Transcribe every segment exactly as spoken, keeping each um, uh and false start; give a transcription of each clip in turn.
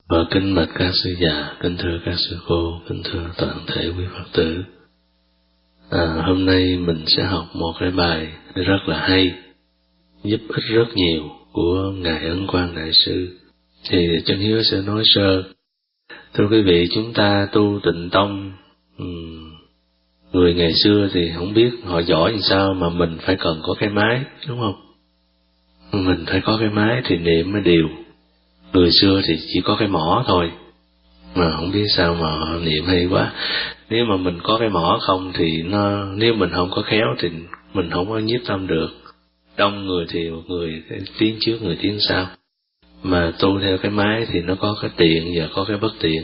Và kính bạch các sư già, kính thưa các sư cô, kính thưa toàn thể quý Phật tử. À, hôm nay mình sẽ học một cái bài rất là hay, giúp ích rất nhiều của Ngài Ấn Quang Đại Sư. Thì Chân Hiếu sẽ nói sơ. Thưa quý vị, chúng ta tu Tịnh Tông, um, người ngày xưa thì không biết họ giỏi làm sao mà mình phải cần có cái máy, đúng không? Mình phải có cái máy thì niệm mới đều. Người xưa thì chỉ có cái mỏ thôi, mà không biết sao mà họ niệm hay quá. Nếu mà mình có cái mỏ không thì nó, nếu mình không có khéo thì mình không có nhiếp tâm được. Đông người thì một người tiến trước, người tiến sau. Mà tu theo cái máy thì nó có cái tiện và có cái bất tiện.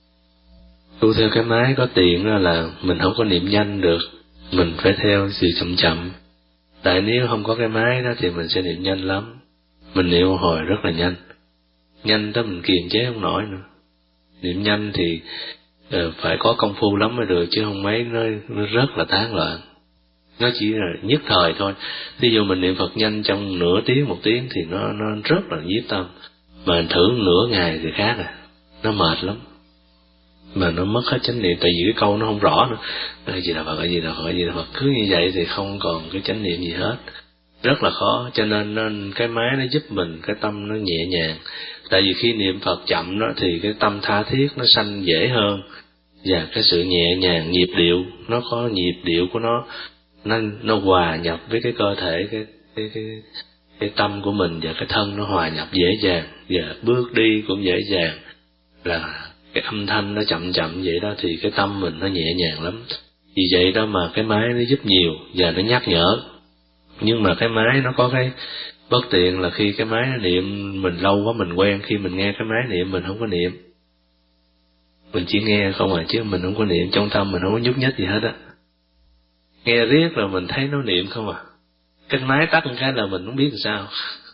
Tu theo cái máy có tiện đó là mình không có niệm nhanh được, mình phải theo sự chậm chậm. Tại nếu không có cái máy đó thì mình sẽ niệm nhanh lắm. Mình niệm hồi rất là nhanh. Nhanh tới mình kiềm chế không nổi nữa. Niệm nhanh thì uh, phải có công phu lắm mới được, chứ không mấy nó, nó rất là tán loạn. Nó chỉ là nhất thời thôi. Ví dụ mình niệm Phật nhanh trong nửa tiếng, một tiếng thì nó nó rất là nhiếp tâm. Mà thử nửa ngày thì khác à, nó mệt lắm. Mà nó mất hết chánh niệm, tại vì cái câu nó không rõ nữa. Cái gì là Phật, cái gì là Phật, cái gì là Phật. Cứ như vậy thì không còn cái chánh niệm gì hết. Rất là khó, cho nên, nên cái máy nó giúp mình, cái tâm nó nhẹ nhàng. Tại vì khi niệm Phật chậm đó thì cái tâm tha thiết nó sanh dễ hơn. Và cái sự nhẹ nhàng, nhịp điệu, nó có nhịp điệu của nó, nó, nó hòa nhập với cái cơ thể, cái, cái, cái, cái tâm của mình, và cái thân nó hòa nhập dễ dàng. Và bước đi cũng dễ dàng. Là cái âm thanh nó chậm chậm vậy đó thì cái tâm mình nó nhẹ nhàng lắm. Vì vậy đó mà cái máy nó giúp nhiều và nó nhắc nhở. Nhưng mà cái máy nó có cái bất tiện là khi cái máy nó niệm mình lâu quá mình quen, khi mình nghe cái máy niệm mình không có niệm. Mình chỉ nghe không à, chứ mình không có niệm, trong tâm mình không có nhúc nhích gì hết á. Nghe riết rồi mình thấy nó niệm không à. Cái máy tắt một cái là mình không biết làm sao.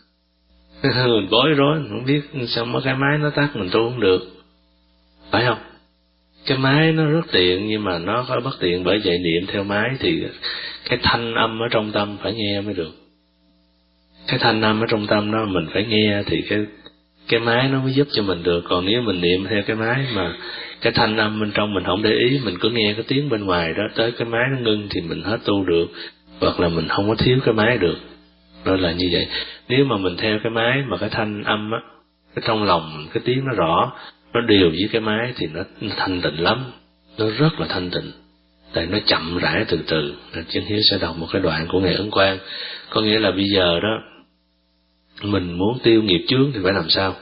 Mình bối rối, mình không biết sao mà cái máy nó tắt mình tu không được. Phải không? Cái máy nó rất tiện nhưng mà nó có bất tiện, bởi vậy niệm theo máy thì cái thanh âm ở trong tâm phải nghe mới được. Cái thanh âm ở trong tâm đó mình phải nghe thì cái cái máy nó mới giúp cho mình được. Còn nếu mình niệm theo cái máy mà cái thanh âm bên trong mình không để ý, mình cứ nghe cái tiếng bên ngoài đó, tới cái máy nó ngưng thì mình hết tu được, hoặc là mình không có thiếu cái máy được. Đó là như vậy. Nếu mà mình theo cái máy mà cái thanh âm á, cái trong lòng cái tiếng nó rõ, nó đều với cái máy thì nó, nó thanh tịnh lắm, nó rất là thanh tịnh. Tại nó chậm rãi từ từ. Chân Hiếu sẽ đọc một cái đoạn của Ngài Ấn Quang. Có nghĩa là bây giờ đó mình muốn tiêu nghiệp chướng thì phải làm sao?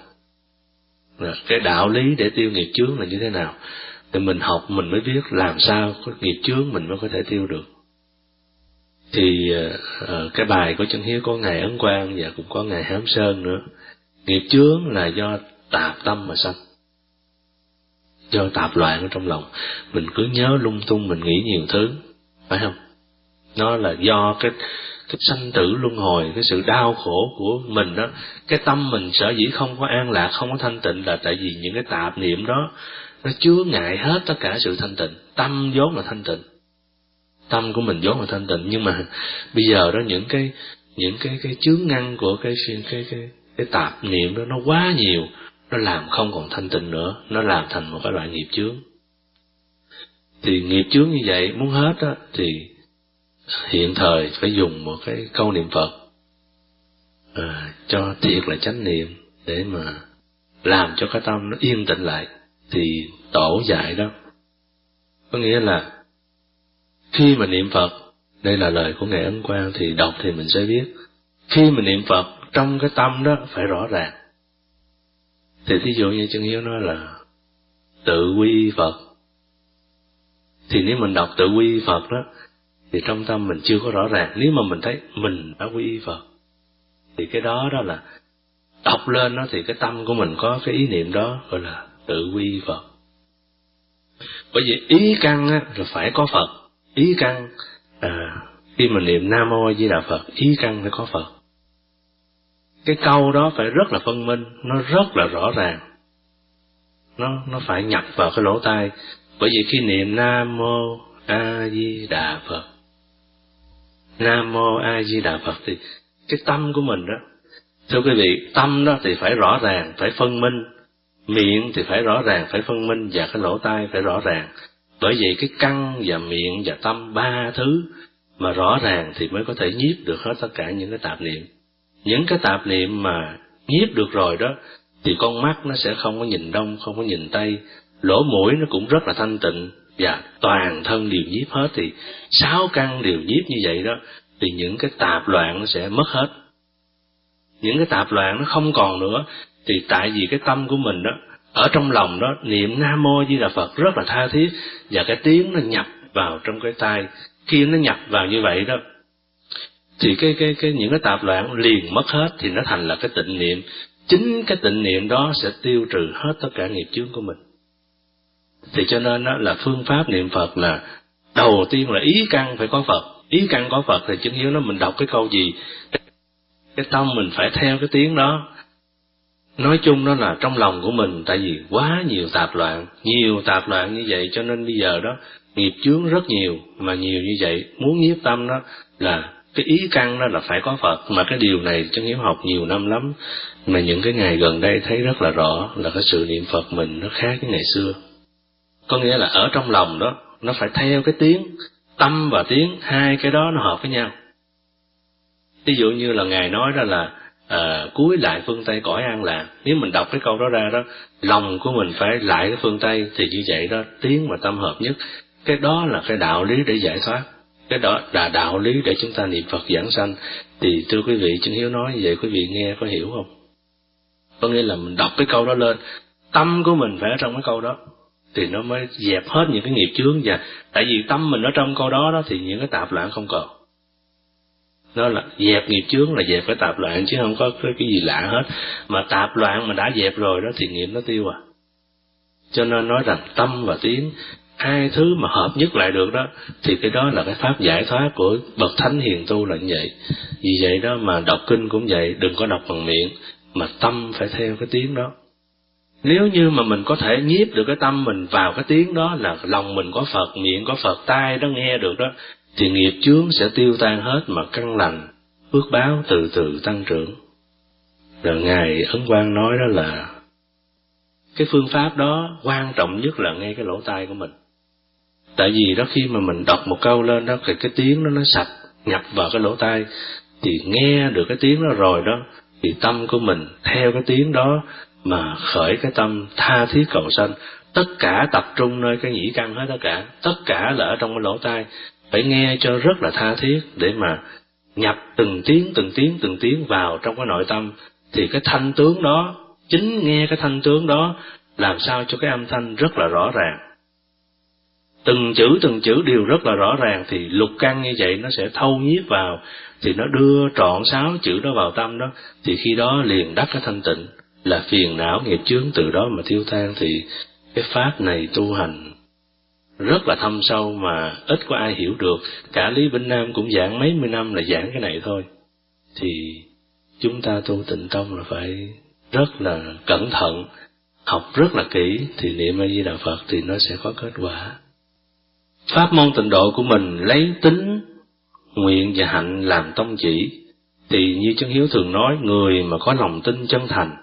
Cái đạo lý để tiêu nghiệp chướng là như thế nào? Thì mình học mình mới biết làm sao có nghiệp chướng mình mới có thể tiêu được. Thì uh, cái bài của Chân Hiếu có Ngài Ấn Quang và cũng có Ngài Hám Sơn nữa. Nghiệp chướng là do tạp tâm mà sanh, do tạp loạn ở trong lòng. Mình cứ nhớ lung tung, mình nghĩ nhiều thứ, phải không? Nó là do cái cái sanh tử luân hồi, cái sự đau khổ của mình đó. Cái tâm mình sở dĩ không có an lạc, không có thanh tịnh là tại vì những cái tạp niệm đó nó chứa ngại hết tất cả sự thanh tịnh. Tâm vốn là thanh tịnh, tâm của mình vốn là thanh tịnh, nhưng mà bây giờ đó những cái những cái cái chướng ngăn của cái cái cái cái, cái tạp niệm đó nó quá nhiều, nó làm không còn thanh tịnh nữa, nó làm thành một cái loại nghiệp chướng. Thì nghiệp chướng như vậy muốn hết á thì hiện thời phải dùng một cái câu niệm Phật à, cho thiệt là chánh niệm để mà làm cho cái tâm nó yên tĩnh lại. Thì tổ dạy đó có nghĩa là khi mà niệm Phật, đây là lời của Ngài Ấn Quang thì đọc thì mình sẽ biết, khi mình niệm Phật trong cái tâm đó phải rõ ràng. Thì thí dụ như Chân Hiếu nói là tự quy Phật, thì nếu mình đọc tự quy Phật đó thì trong tâm mình chưa có rõ ràng. Nếu mà mình thấy mình đã quy Phật thì cái đó đó là đọc lên đó thì cái tâm của mình có cái ý niệm đó gọi là tự quy Phật. Bởi vì ý căn á là phải có Phật. Ý căn à, khi mình niệm Nam Mô A Di Đà Phật, ý căn phải có Phật. Cái câu đó phải rất là phân minh, nó rất là rõ ràng, nó nó phải nhập vào cái lỗ tai. Bởi vì khi niệm Nam Mô A Di Đà Phật, Nam Mô A Di Đà Phật thì cái tâm của mình đó, thưa quý vị, tâm đó thì phải rõ ràng, phải phân minh, Miệng thì phải rõ ràng, phải phân minh, và cái lỗ tai phải rõ ràng. Bởi vậy cái căn và miệng và tâm, ba thứ mà rõ ràng thì mới có thể nhiếp được hết tất cả những cái tạp niệm. Những cái tạp niệm mà nhiếp được rồi đó, thì con mắt nó sẽ không có nhìn đông, không có nhìn tây, lỗ mũi nó cũng rất là thanh tịnh, và toàn thân đều nhiếp hết. Thì sáu căn đều nhiếp như vậy đó, thì những cái tạp loạn nó sẽ mất hết. Những cái tạp loạn nó không còn nữa, thì tại vì cái tâm của mình đó, ở trong lòng đó, niệm Nam Mô Di Đà Phật rất là tha thiết, và cái tiếng nó nhập vào trong cái tai. Khi nó nhập vào như vậy đó, thì cái cái cái những cái tạp loạn liền mất hết, thì nó thành là cái tịnh niệm. Chính cái tịnh niệm đó sẽ tiêu trừ hết tất cả nghiệp chướng của mình. Thì cho nên đó là phương pháp niệm Phật là đầu tiên là ý căn phải có Phật. Ý căn có Phật thì chứng hiếu nó mình đọc cái câu gì, cái tâm mình phải theo cái tiếng đó. Nói chung đó là trong lòng của mình, tại vì quá nhiều tạp loạn, nhiều tạp loạn như vậy, cho nên bây giờ đó nghiệp chướng rất nhiều, mà nhiều như vậy, muốn nhiếp tâm đó là cái ý căn đó là phải có Phật. Mà cái điều này Chân Hiếu học nhiều năm lắm, mà những cái ngày gần đây thấy rất là rõ là cái sự niệm Phật mình nó khác với ngày xưa. Có nghĩa là ở trong lòng đó, nó phải theo cái tiếng, tâm và tiếng, hai cái đó nó hợp với nhau. Ví dụ như là Ngài nói đó là à, cúi lại phương Tây cõi an lạc. Nếu mình đọc cái câu đó ra đó, lòng của mình phải lại cái phương Tây, thì như vậy đó, tiếng và tâm hợp nhất. Cái đó là cái đạo lý để giải thoát. Cái đó là đạo lý để chúng ta niệm Phật giảng sanh. Thì thưa quý vị, Chân Hiếu nói như vậy, quý vị nghe có hiểu không? Có nghĩa là mình đọc cái câu đó lên, tâm của mình phải ở trong cái câu đó, thì nó mới dẹp hết những cái nghiệp chướng. Và tại vì tâm mình ở trong câu đó đó, thì những cái tạp loạn không còn. Nó là dẹp nghiệp chướng là dẹp cái tạp loạn, chứ không có cái gì lạ hết. Mà tạp loạn mà đã dẹp rồi đó thì nghiệp nó tiêu à. Cho nên nói rằng tâm và tiếng, hai thứ mà hợp nhất lại được đó, thì cái đó là cái pháp giải thoát của bậc thánh hiền tu là như vậy. Vì vậy đó mà đọc kinh cũng vậy, đừng có đọc bằng miệng, mà tâm phải theo cái tiếng đó. Nếu như mà mình có thể nhiếp được cái tâm mình vào cái tiếng đó, là lòng mình có Phật, miệng có Phật, tai đó nghe được đó, thì nghiệp chướng sẽ tiêu tan hết, mà căn lành, phước báo từ từ tăng trưởng. Rồi Ngài Ấn Quang nói đó là cái phương pháp đó quan trọng nhất là ngay cái lỗ tai của mình. Tại vì đó khi mà mình đọc một câu lên đó, thì cái tiếng đó nó sạch, nhập vào cái lỗ tai, thì nghe được cái tiếng đó rồi đó, thì tâm của mình theo cái tiếng đó mà khởi cái tâm tha thiết cầu sanh. Tất cả tập trung nơi cái nhĩ căn hết tất cả, tất cả là ở trong cái lỗ tai, phải nghe cho rất là tha thiết để mà nhập từng tiếng từng tiếng từng tiếng vào trong cái nội tâm. Thì cái thanh tướng đó, chính nghe cái thanh tướng đó làm sao cho cái âm thanh rất là rõ ràng, từng chữ từng chữ đều rất là rõ ràng, thì lục căn như vậy nó sẽ thâu nhiếp vào, thì nó đưa trọn sáu chữ đó vào tâm đó, thì khi đó liền đắc cái thanh tịnh, là phiền não nghiệp chướng từ đó mà tiêu tan. Thì cái pháp này tu hành rất là thâm sâu mà ít có ai hiểu được. Cả Lý Vĩnh Nam cũng giảng mấy mươi năm là giảng cái này thôi. Thì chúng ta tu Tịnh Tông là phải rất là cẩn thận, học rất là kỹ, thì niệm A Di Đà Phật thì nó sẽ có kết quả. Pháp môn tịnh độ của mình lấy tính, nguyện và hạnh làm tông chỉ. Thì như Chân Hiếu thường nói, người mà có lòng tin chân thành,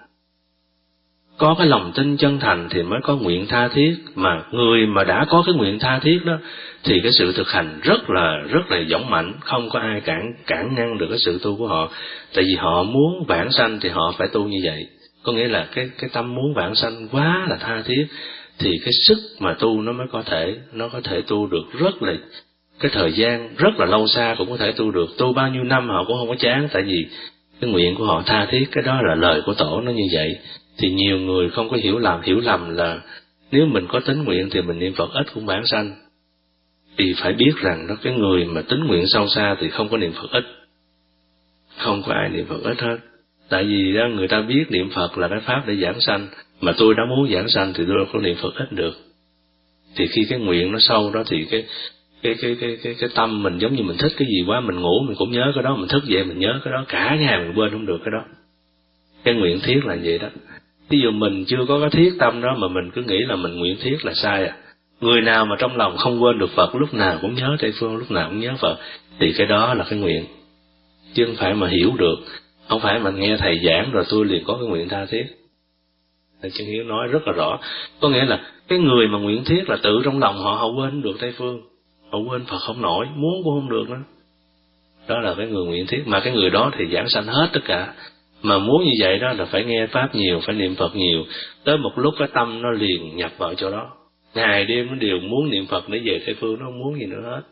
có cái lòng tin chân thành thì mới có nguyện tha thiết. Mà người mà đã có cái nguyện tha thiết đó, thì cái sự thực hành rất là rất là dũng mạnh, không có ai cản cản ngăn được cái sự tu của họ. Tại vì họ muốn vãng sanh thì họ phải tu như vậy. Có nghĩa là cái cái tâm muốn vãng sanh quá là tha thiết, thì cái sức mà tu nó mới có thể, nó có thể tu được rất là, cái thời gian rất là lâu xa cũng có thể tu được. Tu bao nhiêu năm họ cũng không có chán, tại vì cái nguyện của họ tha thiết. Cái đó là lời của Tổ nó như vậy. Thì nhiều người không có hiểu lầm, hiểu lầm là nếu mình có tính nguyện thì mình niệm Phật ít cũng vãng sanh. Thì phải biết rằng đó, cái người mà tính nguyện sâu xa thì không có niệm Phật ít, không có ai niệm Phật ít hết. Tại vì đó người ta biết niệm Phật là cái pháp để giảng sanh, mà tôi đã muốn giảng sanh thì tôi đâu có niệm Phật ít được. Thì khi cái nguyện nó sâu đó, thì cái cái cái cái cái cái tâm mình giống như mình thích cái gì quá, mình ngủ mình cũng nhớ cái đó, mình thức dậy mình nhớ cái đó, cả ngày mình quên không được cái đó. Cái nguyện thiết là vậy đó. Ví dụ mình chưa có cái thiết tâm đó mà mình cứ nghĩ là mình nguyện thiết là sai à. Người nào mà trong lòng không quên được Phật, lúc nào cũng nhớ Tây Phương, lúc nào cũng nhớ Phật, thì cái đó là cái nguyện. Chứ không phải mà hiểu được, không phải mà nghe thầy giảng rồi tôi liền có cái nguyện tha thiết. Chân Hiếu nói rất là rõ, có nghĩa là cái người mà nguyện thiết là tự trong lòng họ họ quên được Tây Phương, họ quên Phật không nổi, muốn cũng không được nữa. Đó là cái người nguyện thiết, mà cái người đó thì giảng sanh hết tất cả. Mà muốn như vậy đó là phải nghe Pháp nhiều, phải niệm Phật nhiều, tới một lúc cái tâm nó liền nhập vào chỗ đó, ngày đêm nó đều muốn niệm Phật để về Tây Phương, nó không muốn gì nữa hết.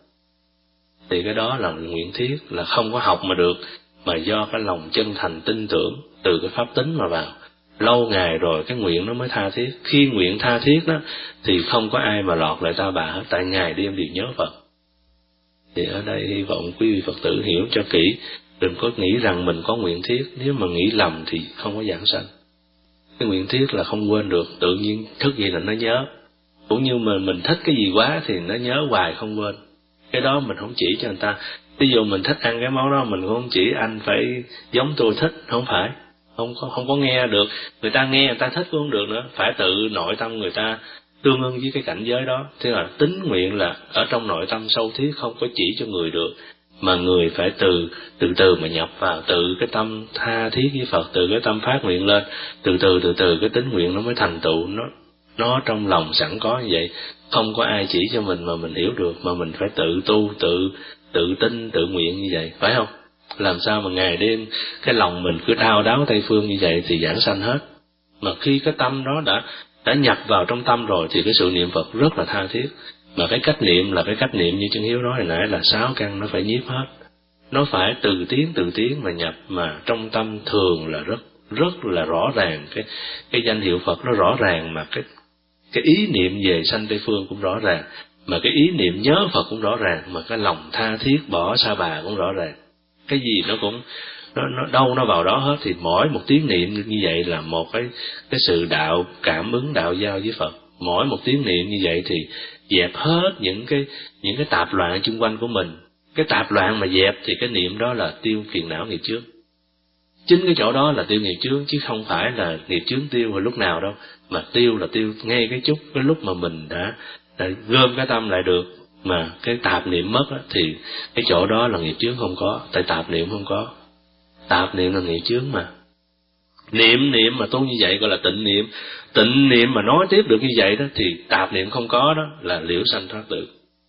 Thì cái đó là nguyện thiết, là không có học mà được, mà do cái lòng chân thành tin tưởng từ cái pháp tính mà vào. Lâu ngày rồi cái nguyện nó mới tha thiết. Khi nguyện tha thiết đó thì không có ai mà lọt lại ta bà hết, tại ngày đêm đều nhớ Phật. Thì ở đây hy vọng quý vị Phật tử hiểu cho kỹ, đừng có nghĩ rằng mình có nguyện thiết, nếu mà nghĩ lầm thì không có giảng sanh. Cái nguyện thiết là không quên được, tự nhiên thức gì là nó nhớ. Cũng như mình mình thích cái gì quá thì nó nhớ hoài không quên. Cái đó mình không chỉ cho người ta. Ví dụ mình thích ăn cái món đó, mình cũng không chỉ anh phải giống tôi thích, không phải. Không có, không có nghe được. Người ta nghe người ta thích cũng không được nữa. Phải tự nội tâm người ta tương ưng với cái cảnh giới đó. Thế là tín nguyện là ở trong nội tâm sâu thiết, không có chỉ cho người được. Mà người phải từ từ từ mà nhập vào, từ cái tâm tha thiết với Phật, từ cái tâm phát nguyện lên, từ từ từ từ cái tín nguyện nó mới thành tựu, nó nó trong lòng sẵn có như vậy, không có ai chỉ cho mình mà mình hiểu được, mà mình phải tự tu, tự tự tin, tự nguyện như vậy, phải không? Làm sao mà ngày đêm cái lòng mình cứ đau đáu Tây Phương như vậy thì giảng sanh hết. Mà khi cái tâm đó đã đã nhập vào trong tâm rồi thì cái sự niệm Phật rất là tha thiết. Mà cái cách niệm là cái cách niệm như Chân Hiếu nói hồi nãy là sáu căn nó phải nhiếp hết. Nó phải từ tiếng từ tiếng mà nhập, mà trong tâm thường là rất rất là rõ ràng, cái cái danh hiệu Phật nó rõ ràng, mà cái cái ý niệm về sanh Tây Phương cũng rõ ràng, mà cái ý niệm nhớ Phật cũng rõ ràng, mà cái lòng tha thiết bỏ sa bà cũng rõ ràng. Cái gì nó cũng nó nó đâu nó vào đó hết. Thì mỗi một tiếng niệm như vậy là một cái cái sự đạo cảm ứng đạo giao với Phật. Mỗi một tiếng niệm như vậy thì dẹp hết những cái những cái tạp loạn xung quanh của mình. Cái tạp loạn mà dẹp thì cái niệm đó là tiêu phiền não nghiệp chướng. Chính cái chỗ đó là tiêu nghiệp chướng, chứ không phải là nghiệp chướng tiêu hồi lúc nào đâu, mà tiêu là tiêu ngay cái chút cái lúc mà mình đã, đã gom cái tâm lại được, mà cái tạp niệm mất á, thì cái chỗ đó là nghiệp chướng không có, tại tạp niệm không có. Tạp niệm là nghiệp chướng mà. Niệm niệm mà tu như vậy gọi là tịnh niệm. Tịnh niệm mà nói tiếp được như vậy đó thì tạp niệm không có, đó là liễu sanh thoát tử,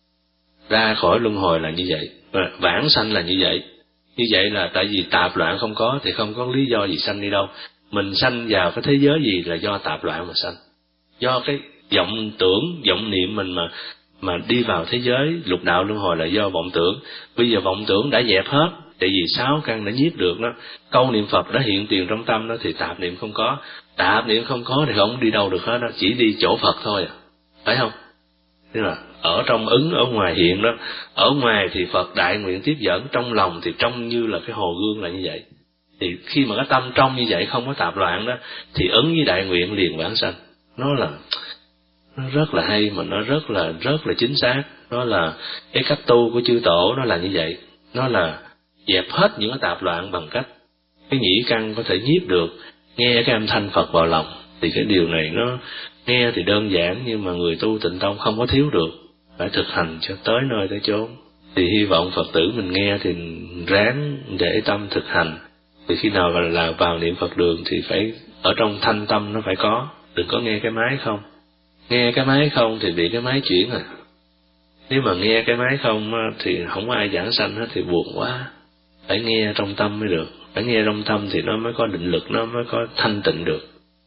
ra khỏi luân hồi là như vậy, và vãng sanh là như vậy. Như vậy là tại vì tạp loạn không có thì không có lý do gì sanh đi đâu. Mình sanh vào cái thế giới gì là do tạp loạn mà sanh, do cái vọng tưởng vọng niệm mình mà mà đi vào thế giới lục đạo luân hồi là do vọng tưởng. Bây giờ vọng tưởng đã dẹp hết, tại vì sáu căn đã nhiếp được đó, câu niệm Phật đã hiện tiền trong tâm đó, thì tạp niệm không có. Tạp niệm không có thì không đi đâu được hết đó, chỉ đi chỗ Phật thôi à, phải không? Thế là ở trong ứng, ở ngoài hiện đó. Ở ngoài thì Phật đại nguyện tiếp dẫn, trong lòng thì trong như là cái hồ gương là như vậy. Thì khi mà cái tâm trong như vậy không có tạp loạn đó, thì ứng với đại nguyện liền vãng sanh. Nó là nó rất là hay, mà nó rất là rất là chính xác. Nó là cái cách tu của chư tổ, nó là như vậy. Nó là dẹp hết những cái tạp loạn bằng cách cái nhĩ căn có thể nhiếp được, nghe cái âm thanh Phật vào lòng. Thì cái điều này nó nghe thì đơn giản, nhưng mà người tu tịnh tông không có thiếu được, phải thực hành cho tới nơi tới chốn. Thì hy vọng Phật tử mình nghe thì ráng để tâm thực hành. Thì khi nào là vào niệm Phật đường thì phải ở trong thanh tâm nó phải có, đừng có nghe cái máy không. Nghe cái máy không thì bị cái máy chuyển à. Nếu mà nghe cái máy không thì không có ai giảng sanh hết thì buồn quá. Phải nghe trong tâm mới được, phải nghe trong tâm thì nó mới có định lực, nó mới có thanh tịnh được.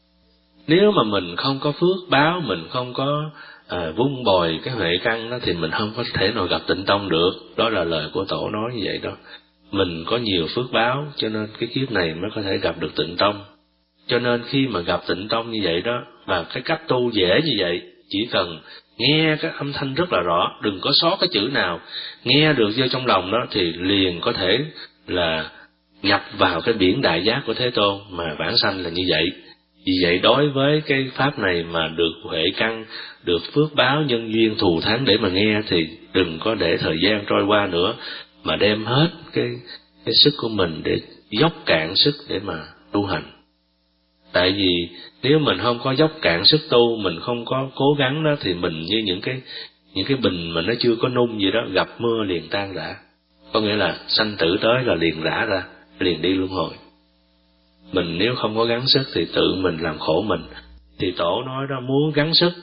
Nếu mà mình không có phước báo, mình không có à, vun bồi cái huệ căn đó thì mình không có thể nào gặp tịnh tông được. Đó là lời của Tổ nói như vậy đó. Mình có nhiều phước báo cho nên cái kiếp này mới có thể gặp được tịnh tông. Cho nên khi mà gặp tịnh tông như vậy đó, và cái cách tu dễ như vậy, chỉ cần nghe cái âm thanh rất là rõ, đừng có sót cái chữ nào, nghe được vô trong lòng đó thì liền có thể là nhập vào cái biển đại giác của Thế Tôn mà vãng sanh là như vậy. Vì vậy đối với cái pháp này mà được huệ căn, được phước báo nhân duyên thù thắng để mà nghe thì đừng có để thời gian trôi qua nữa, mà đem hết cái cái sức của mình để dốc cạn sức để mà tu hành. Tại vì nếu mình không có dốc cạn sức tu, mình không có cố gắng đó, thì mình như những cái những cái bình mà nó chưa có nung gì đó, gặp mưa liền tan rã. Có nghĩa là sanh tử tới là liền rã ra, liền đi luân hồi. Mình nếu không có gắng sức thì tự mình làm khổ mình. thì tổ nói đó, muốn gắng sức,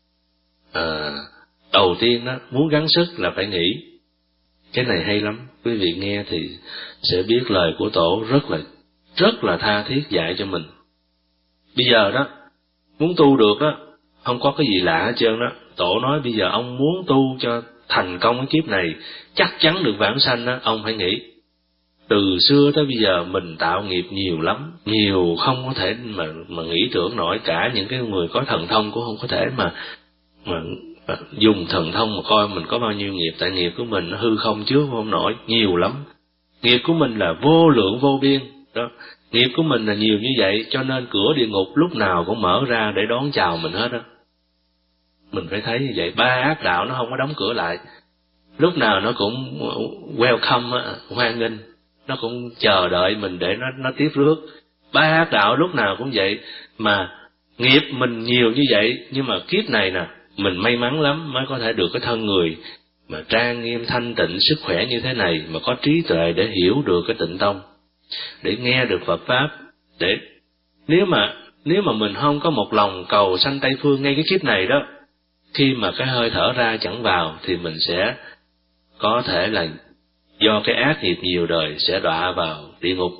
à, đầu tiên đó, muốn gắng sức là phải nghĩ. Cái này hay lắm, quý vị nghe thì sẽ biết lời của tổ rất là rất là tha thiết dạy cho mình. Bây giờ đó, muốn tu được đó, không có cái gì lạ hết trơn đó. Tổ nói bây giờ ông muốn tu cho thành công cái kiếp này, chắc chắn được vãng sanh đó, ông phải nghĩ. Từ xưa tới bây giờ mình tạo nghiệp nhiều lắm, nhiều không có thể mà mà nghĩ tưởng nổi. Cả những cái người có thần thông cũng không có thể mà mà, mà dùng thần thông mà coi mình có bao nhiêu nghiệp. Tại nghiệp của mình nó hư không trước không nổi, nhiều lắm. Nghiệp của mình là vô lượng vô biên đó. Nghiệp của mình là nhiều như vậy, cho nên cửa địa ngục lúc nào cũng mở ra để đón chào mình hết đó. Mình phải thấy như vậy. Ba ác đạo nó không có đóng cửa lại, lúc nào nó cũng welcome, hoan nghênh, nó cũng chờ đợi mình để nó nó tiếp rước. Ba ác đạo lúc nào cũng vậy. Mà nghiệp mình nhiều như vậy, nhưng mà kiếp này nè, mình may mắn lắm mới có thể được cái thân người mà trang nghiêm thanh tịnh, sức khỏe như thế này, mà có trí tuệ để hiểu được cái tịnh tông, để nghe được Phật pháp. Để nếu mà nếu mà mình không có một lòng cầu sanh Tây Phương ngay cái kiếp này đó, khi mà cái hơi thở ra chẳng vào thì mình sẽ có thể là do cái ác nghiệp nhiều đời sẽ đọa vào địa ngục.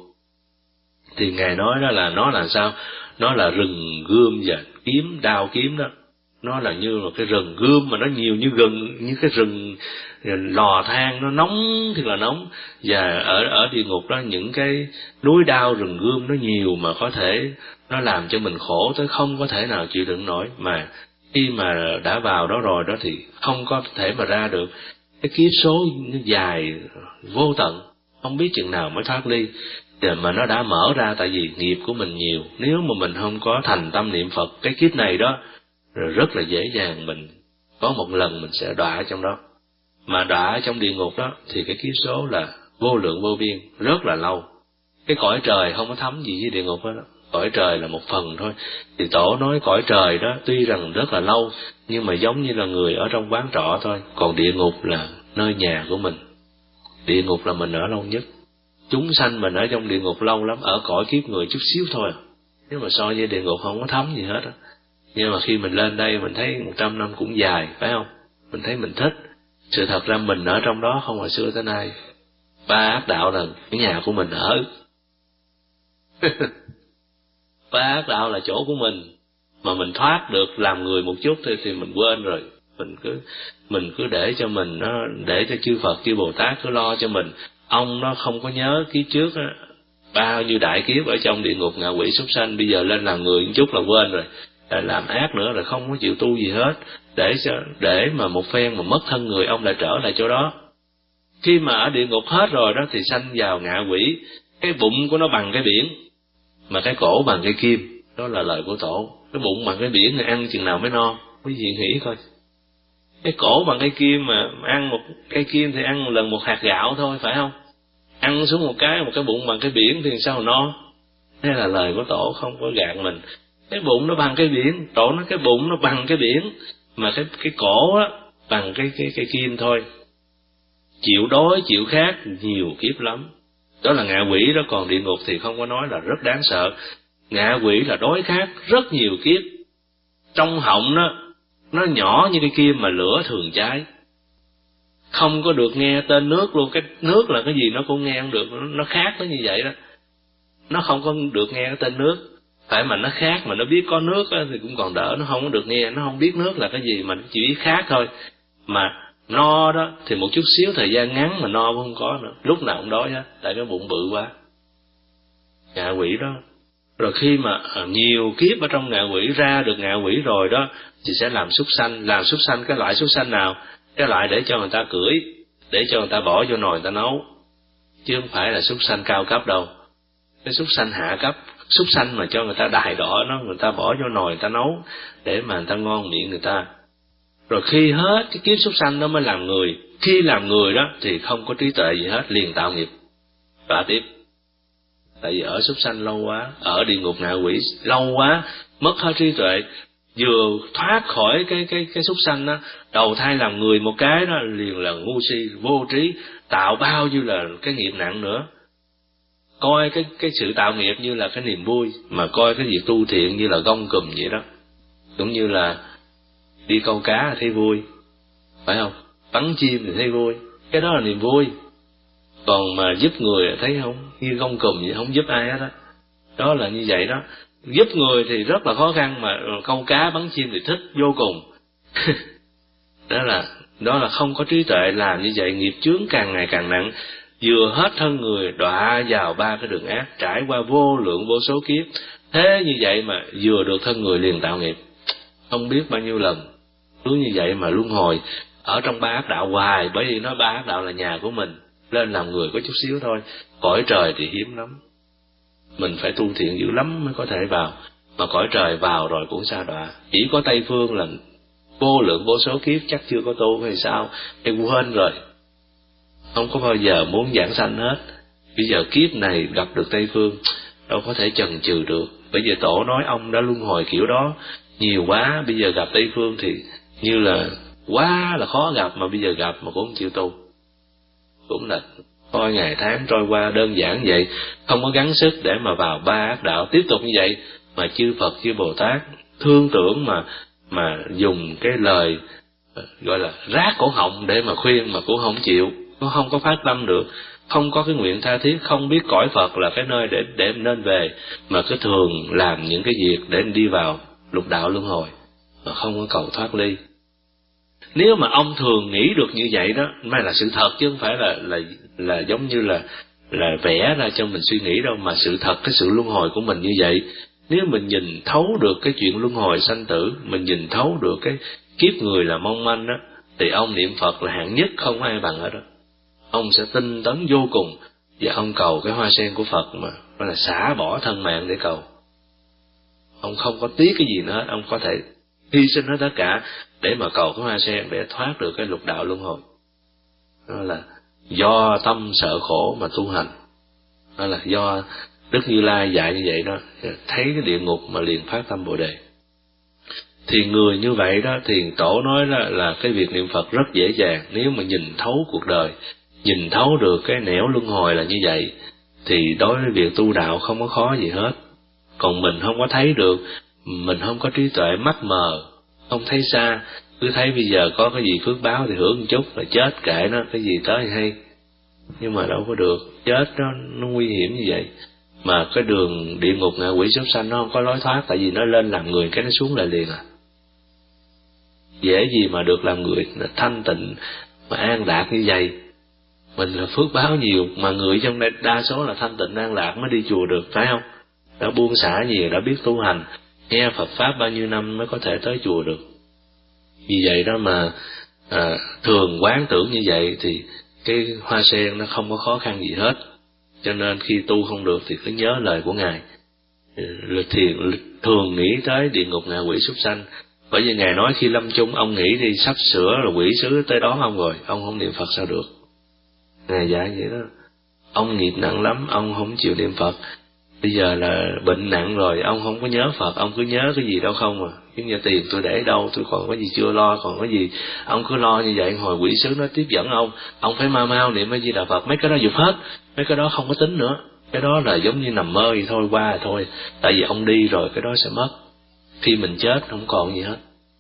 Thì Ngài nói đó là nó là sao? Nó là rừng gươm và kiếm, đao kiếm đó. Nó là như một cái rừng gươm mà nó nhiều như gần như cái rừng lò than, nó nóng thì là nóng. Và ở ở địa ngục đó, những cái núi đao rừng gươm nó nhiều, mà có thể nó làm cho mình khổ tới không có thể nào chịu đựng nổi. Mà khi mà đã vào đó rồi đó thì không có thể mà ra được. Cái kiếp số nó dài vô tận, không biết chừng nào mới thoát ly. Mà nó đã mở ra tại vì nghiệp của mình nhiều. Nếu mà mình không có thành tâm niệm Phật cái kiếp này đó, rồi rất là dễ dàng mình có một lần mình sẽ đọa ở trong đó. Mà đọa ở trong địa ngục đó thì cái kiếp số là vô lượng vô biên, rất là lâu. Cái cõi trời không có thấm gì với địa ngục đó. Cõi trời là một phần thôi. Thì tổ nói cõi trời đó tuy rằng rất là lâu, nhưng mà giống như là người ở trong quán trọ thôi. Còn địa ngục là nơi nhà của mình. Địa ngục là mình ở lâu nhất. Chúng sanh mình ở trong địa ngục lâu lắm, ở cõi kiếp người chút xíu thôi. Nếu mà so với địa ngục không có thấm gì hết á. Nhưng mà khi mình lên đây mình thấy một trăm năm cũng dài, phải không? Mình thấy mình thích. Sự thật ra mình ở trong đó không hồi xưa tới nay. Ba ác đạo là cái nhà của mình ở. Ba ác đạo là chỗ của mình. Mà mình thoát được làm người một chút thì, thì mình quên rồi. Mình cứ mình cứ để cho mình nó để cho chư Phật chư Bồ Tát cứ lo cho mình. Ông nó không có nhớ kiếp trước á, bao nhiêu đại kiếp ở trong địa ngục ngạ quỷ súc sanh, bây giờ lên làm người một chút là quên rồi. Làm ác nữa là không có chịu tu gì hết, để cho để mà một phen mà mất thân người, ông lại trở lại chỗ đó. Khi mà ở địa ngục hết rồi đó thì sanh vào ngạ quỷ, cái bụng của nó bằng cái biển, mà cái cổ bằng cái kim. Đó là lời của tổ. Cái bụng bằng cái biển thì ăn chừng nào mới no? Quý vị nghĩ coi, cái cổ bằng cái kim mà ăn một cái kim thì ăn một lần một hạt gạo thôi, phải không? Ăn xuống một cái, một cái bụng bằng cái biển thì sao mà no? Đây là lời của tổ, không có gạt mình. Cái bụng nó bằng cái biển, tổ nói cái bụng nó bằng cái biển, mà cái cái cổ á bằng cái cái cái kim thôi. Chịu đói, chịu khát nhiều kiếp lắm. Đó là ngạ quỷ đó, còn địa ngục thì không có nói là rất đáng sợ. Ngạ quỷ là đói khát rất nhiều kiếp. Trong họng nó nó nhỏ như cái kim mà lửa thường cháy. Không có được nghe tên nước luôn, cái nước là cái gì nó cũng nghe không được, nó khác nó như vậy đó. Nó không có được nghe cái tên nước. Phải mà nó khác mà nó biết có nước á, thì cũng còn đỡ, nó không có được nghe, nó không biết nước là cái gì mà nó chỉ biết khác thôi. Mà no đó thì một chút xíu thời gian ngắn mà no cũng không có nữa, lúc nào cũng đói hết, tại cái bụng bự quá. Ngạ quỷ đó. Rồi khi mà nhiều kiếp ở trong ngạ quỷ, ra được ngạ quỷ rồi đó thì sẽ làm súc sanh. Làm súc sanh cái loại súc sanh nào? Cái loại để cho người ta cưỡi, để cho người ta bỏ vô nồi người ta nấu, chứ không phải là súc sanh cao cấp đâu. Cái súc sanh hạ cấp, súc sanh mà cho người ta đài đỏ nó, người ta bỏ vô nồi người ta nấu để mà người ta ngon miệng người ta. Rồi khi hết cái kiếp súc sanh đó mới làm người. Khi làm người đó thì không có trí tuệ gì hết, liền tạo nghiệp và tiếp. Tại vì ở súc sanh lâu quá, ở địa ngục ngạ quỷ lâu quá, mất hết trí tuệ. Vừa thoát khỏi cái cái cái súc sanh đó, đầu thai làm người một cái đó liền là ngu si, vô trí, tạo bao nhiêu là cái nghiệp nặng nữa. Coi cái cái sự tạo nghiệp như là cái niềm vui, mà coi cái việc tu thiện như là gông cùm vậy đó. Cũng như là đi câu cá thấy vui, phải không? Bắn chim thì thấy vui, cái đó là niềm vui. Còn mà giúp người thấy không, như gông cùm vậy, không giúp ai hết đó. Đó là như vậy đó. Giúp người thì rất là khó khăn, mà câu cá bắn chim thì thích vô cùng. Đó là đó là không có trí tuệ, làm như vậy nghiệp chướng càng ngày càng nặng, vừa hết thân người đọa vào ba cái đường ác, trải qua vô lượng vô số kiếp. Thế như vậy mà vừa được thân người liền tạo nghiệp, không biết bao nhiêu lần. Cứ như vậy mà luân hồi ở trong ba ác đạo hoài, bởi vì nó ba ác đạo là nhà của mình, lên làm người có chút xíu thôi. Cõi trời thì hiếm lắm, mình phải tu thiện dữ lắm mới có thể vào, mà cõi trời vào rồi cũng sa đọa. Chỉ có Tây Phương là vô lượng vô số kiếp chắc chưa có tu hay sao, hay quên rồi, không có bao giờ muốn giảng sanh hết. Bây giờ kiếp này gặp được Tây Phương, đâu có thể chần chừ được. Bây giờ tổ nói ông đã luân hồi kiểu đó nhiều quá, bây giờ gặp Tây Phương thì như là quá là khó gặp, mà bây giờ gặp mà cũng không chịu tu. Cũng là coi ngày tháng trôi qua đơn giản vậy, không có gắng sức để mà vào ba ác đạo tiếp tục như vậy. Mà chư Phật chư Bồ Tát thương tưởng mà mà dùng cái lời gọi là rát cổ họng để mà khuyên mà cũng không chịu, nó không có phát tâm được, không có cái nguyện tha thiết, không biết cõi Phật là cái nơi để để nên về, mà cứ thường làm những cái việc để đi vào lục đạo luân hồi mà không có cầu thoát ly. Nếu mà ông thường nghĩ được như vậy đó, mới là sự thật, chứ không phải là là là giống như là là vẽ ra cho mình suy nghĩ đâu, mà sự thật cái sự luân hồi của mình như vậy. Nếu mình nhìn thấu được cái chuyện luân hồi sanh tử, mình nhìn thấu được cái kiếp người là mong manh đó, thì ông niệm Phật là hạng nhất, không có ai bằng hết đó. Ông sẽ tinh tấn vô cùng, và ông cầu cái hoa sen của Phật mà nó là xả bỏ thân mạng để cầu. Ông không có tiếc cái gì nữa hết, ông có thể hy sinh hết tất cả để mà cầu cái hoa sen để thoát được cái lục đạo luân hồi. Đó là do tâm sợ khổ mà tu hành. Đó là do Đức Như Lai dạy như vậy đó, thấy cái địa ngục mà liền phát tâm Bồ Đề. Thì người như vậy đó, thì tổ nói là, là cái việc niệm Phật rất dễ dàng. Nếu mà nhìn thấu cuộc đời, nhìn thấu được cái nẻo luân hồi là như vậy, thì đối với việc tu đạo không có khó gì hết. Còn mình không có thấy được, mình không có trí tuệ, mắt mờ, không thấy xa, cứ thấy bây giờ có cái gì phước báo thì hưởng một chút rồi chết, kệ nó, cái gì tới hay. Nhưng mà đâu có được, chết đó, nó nguy hiểm như vậy. Mà cái đường địa ngục ngạ quỷ súc sanh nó không có lối thoát, tại vì nó lên làm người cái nó xuống lại liền à. Dễ gì mà được làm người thanh tịnh mà an lạc như vậy. Mình là phước báo nhiều, mà người trong đây đa số là thanh tịnh an lạc mới đi chùa được, phải không? Đã buông xả nhiều, đã biết tu hành, nghe Phật Pháp bao nhiêu năm mới có thể tới chùa được. Vì vậy đó mà à, thường quán tưởng như vậy thì cái hoa sen nó không có khó khăn gì hết. Cho nên khi tu không được thì cứ nhớ lời của Ngài. Thiền thường nghĩ tới địa ngục ngạ quỷ súc sanh. Bởi vì Ngài nói khi lâm chung ông nghĩ đi, sắp sửa là quỷ sứ tới đón ông rồi, ông không niệm Phật sao được. Ngài dạy vậy đó. Ông nghiệp nặng lắm, ông không chịu niệm Phật. Bây giờ là bệnh nặng rồi, ông không có nhớ Phật, ông cứ nhớ cái gì đâu không à. Giống như tiền tôi để đâu, tôi còn có gì chưa lo, còn có gì. Ông cứ lo như vậy, hồi quỷ sứ nó tiếp dẫn ông, ông phải mau mau niệm A Di Đà Phật. Mấy cái đó dục hết, mấy cái đó không có tính nữa. Cái đó là giống như nằm mơ vậy thôi, qua rồi thôi. Tại vì ông đi rồi, cái đó sẽ mất. Khi mình chết không còn gì hết.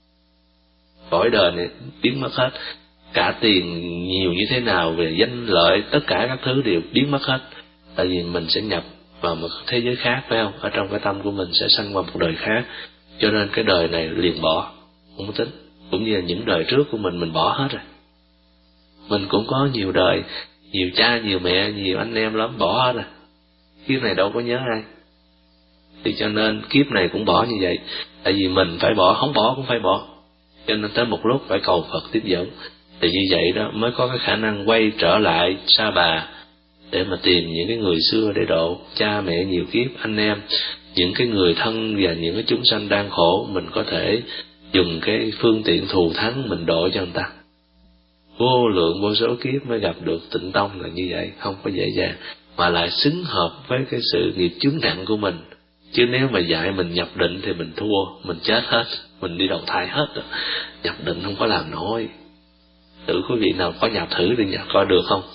Cõi đời này biến mất hết. Cả tiền nhiều như thế nào, về danh lợi, tất cả các thứ đều biến mất hết. Tại vì mình sẽ nhập vào một thế giới khác, phải không? Ở trong cái tâm của mình sẽ sanh qua một đời khác. Cho nên cái đời này liền bỏ, không có tính. Cũng như là những đời trước của mình, mình bỏ hết rồi. Mình cũng có nhiều đời, nhiều cha, nhiều mẹ, nhiều anh em lắm, bỏ hết rồi. Kiếp này đâu có nhớ ai. Thì cho nên kiếp này cũng bỏ như vậy. Tại vì mình phải bỏ, không bỏ cũng phải bỏ. Cho nên tới một lúc phải cầu Phật tiếp dẫn. Thì như vậy đó mới có cái khả năng quay trở lại Sa Bà để mà tìm những cái người xưa để độ. Cha mẹ nhiều kiếp, anh em, những cái người thân và những cái chúng sanh đang khổ, mình có thể dùng cái phương tiện thù thắng mình độ cho người ta. Vô lượng vô số kiếp mới gặp được tịnh tông là như vậy, không có dễ dàng, mà lại xứng hợp với cái sự nghiệp chướng nặng của mình. Chứ nếu mà dạy mình nhập định thì mình thua, mình chết hết, mình đi đầu thai hết rồi. Nhập định không có làm nổi. Thử quý vị nào có nhập thử đi nhập coi được không?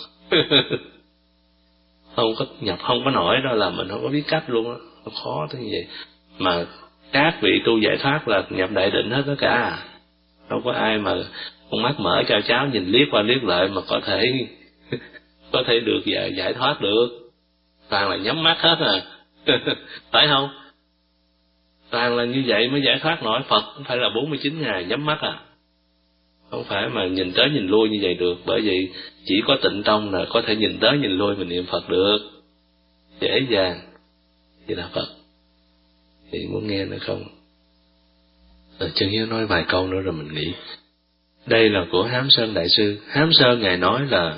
Không có nhập không có nổi đó, là mình không có biết cách luôn đó. Nó khó tới như vậy. Mà Các vị tu giải thoát là nhập đại định hết tất cả. Đâu có ai mà con mắt mở cho cháu nhìn liếc qua liếc lại mà có thể có thể được giải, giải thoát được. Toàn là nhắm mắt hết à. Phải không? Toàn là như vậy mới giải thoát nổi. Phật cũng phải là bốn mươi chín ngày nhắm mắt à. Không phải mà nhìn tới nhìn lui như vậy được. Bởi vì chỉ có tịnh tông là có thể nhìn tới nhìn lui mình niệm Phật được. Dễ dàng. Vậy là Phật. Thì muốn nghe nữa không? Rồi Chân Hiếu nói vài câu nữa rồi mình nghĩ. Đây là của Hám Sơn Đại Sư. Hám Sơn Ngài nói là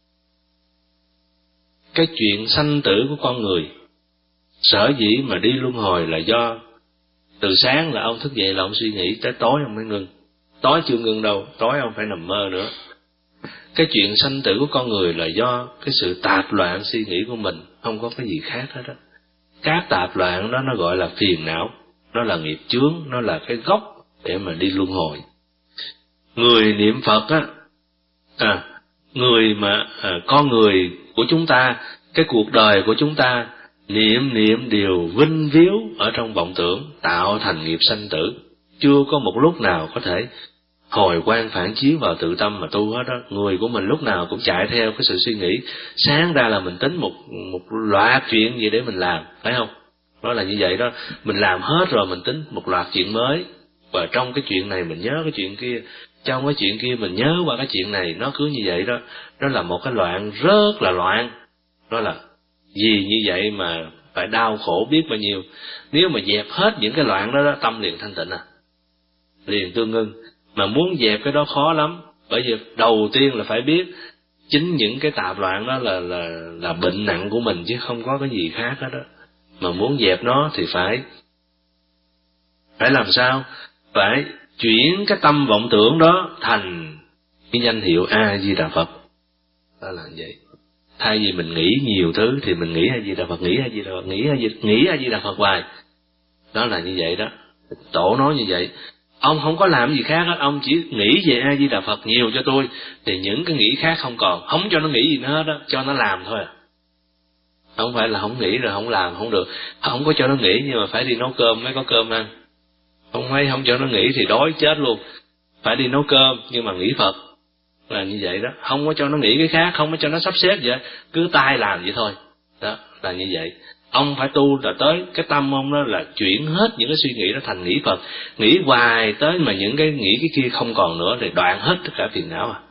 cái chuyện sanh tử của con người sở dĩ mà đi luân hồi là do từ sáng là ông thức dậy là ông suy nghĩ, tới tối ông mới ngưng. Tối chưa ngưng đâu, tối ông phải nằm mơ nữa. Cái chuyện sanh tử của con người là do cái sự tạp loạn suy nghĩ của mình, không có cái gì khác hết đó. Các tạp loạn đó nó gọi là phiền não, nó là nghiệp chướng, nó là cái gốc để mà đi luân hồi. Người niệm Phật á, à, người mà à, con người của chúng ta, cái cuộc đời của chúng ta niệm niệm đều vinh víu ở trong vọng tưởng, tạo thành nghiệp sanh tử. Chưa có một lúc nào có thể hồi quang phản chiếu vào tự tâm mà tu hết đó. Người của mình lúc nào cũng chạy theo cái sự suy nghĩ, sáng ra là mình tính một một loạt chuyện gì để mình làm, phải không? Đó là như vậy đó, mình làm hết rồi mình tính một loạt chuyện mới, và trong cái chuyện này mình nhớ cái chuyện kia, trong cái chuyện kia mình nhớ qua cái chuyện này, nó cứ như vậy đó. Đó là một cái loạn rất là loạn. Đó là vì như vậy mà phải đau khổ biết bao nhiêu. Nếu mà dẹp hết những cái loạn đó, đó tâm liền thanh tịnh à, liền tương ngưng. Mà muốn dẹp cái đó khó lắm, bởi vì đầu tiên là phải biết chính những cái tạp loạn đó là là là bệnh nặng của mình chứ không có cái gì khác hết đó. Mà muốn dẹp nó thì phải phải làm sao? Phải chuyển cái tâm vọng tưởng đó thành cái danh hiệu A Di Đà Phật. Đó là vậy. Thay vì mình nghĩ nhiều thứ thì mình nghĩ A Di Đà Phật, nghĩ A Di Đà Phật, nghĩ A Di nghĩ A Di Đà Phật hoài. Đó là như vậy đó. Tổ nói như vậy. Ông không có làm gì khác hết, ông chỉ nghĩ về A Di Đà Phật nhiều cho tôi, thì những cái nghĩ khác không còn, không cho nó nghĩ gì nữa hết đó, cho nó làm thôi à. Không phải là không nghĩ rồi không làm không được, không có cho nó nghĩ nhưng mà phải đi nấu cơm mới có cơm ăn. Không phải không cho nó nghĩ thì đói chết luôn. Phải đi nấu cơm nhưng mà nghĩ Phật. Là như vậy đó, không có cho nó nghĩ cái khác, không có cho nó sắp xếp vậy, cứ tay làm vậy thôi. Đó, là như vậy. Ông phải tu là tới cái tâm ông đó là chuyển hết những cái suy nghĩ đó thành nghĩ Phật. Nghĩ hoài tới mà những cái nghĩ cái kia không còn nữa thì đoạn hết tất cả phiền não à.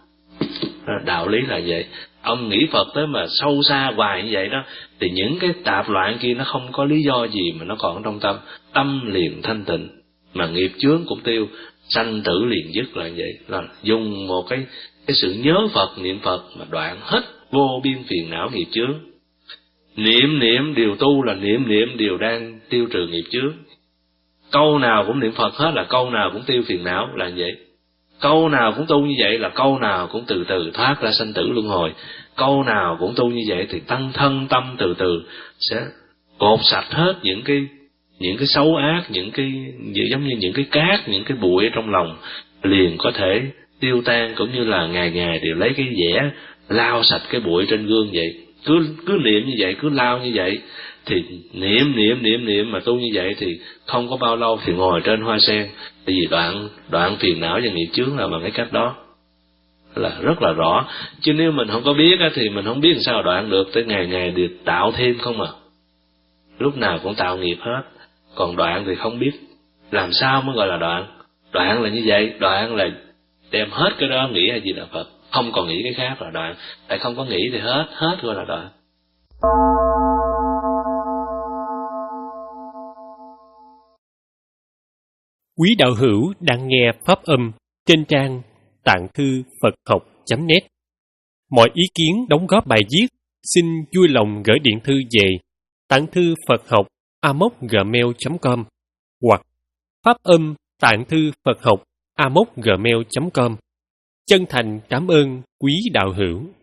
Đạo lý là vậy. Ông nghĩ Phật tới mà sâu xa hoài như vậy đó, thì những cái tạp loạn kia nó không có lý do gì mà nó còn trong tâm. Tâm liền thanh tịnh, mà nghiệp chướng cũng tiêu, sanh tử liền dứt là vậy. Là dùng một cái cái sự nhớ Phật, niệm Phật mà đoạn hết vô biên phiền não nghiệp chướng. Niệm niệm điều tu là niệm niệm điều đang tiêu trừ nghiệp chướng. Câu nào cũng niệm Phật hết là câu nào cũng tiêu phiền não là vậy. Câu nào cũng tu như vậy là câu nào cũng từ từ thoát ra sanh tử luân hồi. Câu nào cũng tu như vậy thì tăng thân tâm từ từ sẽ cột sạch hết những cái những cái xấu ác, những cái giống như những cái cát, những cái bụi ở trong lòng liền có thể tiêu tan, cũng như là ngày ngày đều lấy cái dẻ lau sạch cái bụi trên gương vậy. Cứ cứ niệm như vậy, cứ lao như vậy, thì niệm niệm niệm niệm mà tu như vậy thì không có bao lâu thì ngồi trên hoa sen. Tại vì đoạn đoạn phiền não và nghiệp chướng là bằng cái cách đó, là rất là rõ. Chứ nếu mình không có biết thì mình không biết làm sao đoạn được, tới ngày ngày được tạo thêm không à. Lúc nào cũng tạo nghiệp hết. Còn đoạn thì không biết làm sao mới gọi là đoạn. Đoạn là như vậy, đoạn là đem hết cái đó nghĩ hay gì là Phật, không còn nghĩ cái khác là đoạn. Tại không có nghĩ thì hết, hết gọi là đoạn. Quý đạo hữu đang nghe pháp âm trên trang tạng thư Phật học chấm net. Mọi ý kiến đóng góp bài viết xin vui lòng gửi điện thư về tạng thư Phật học a m o c gmail chấm com hoặc pháp âm tạng thư Phật học a m o c gmail chấm com. Chân thành cảm ơn quý đạo hữu.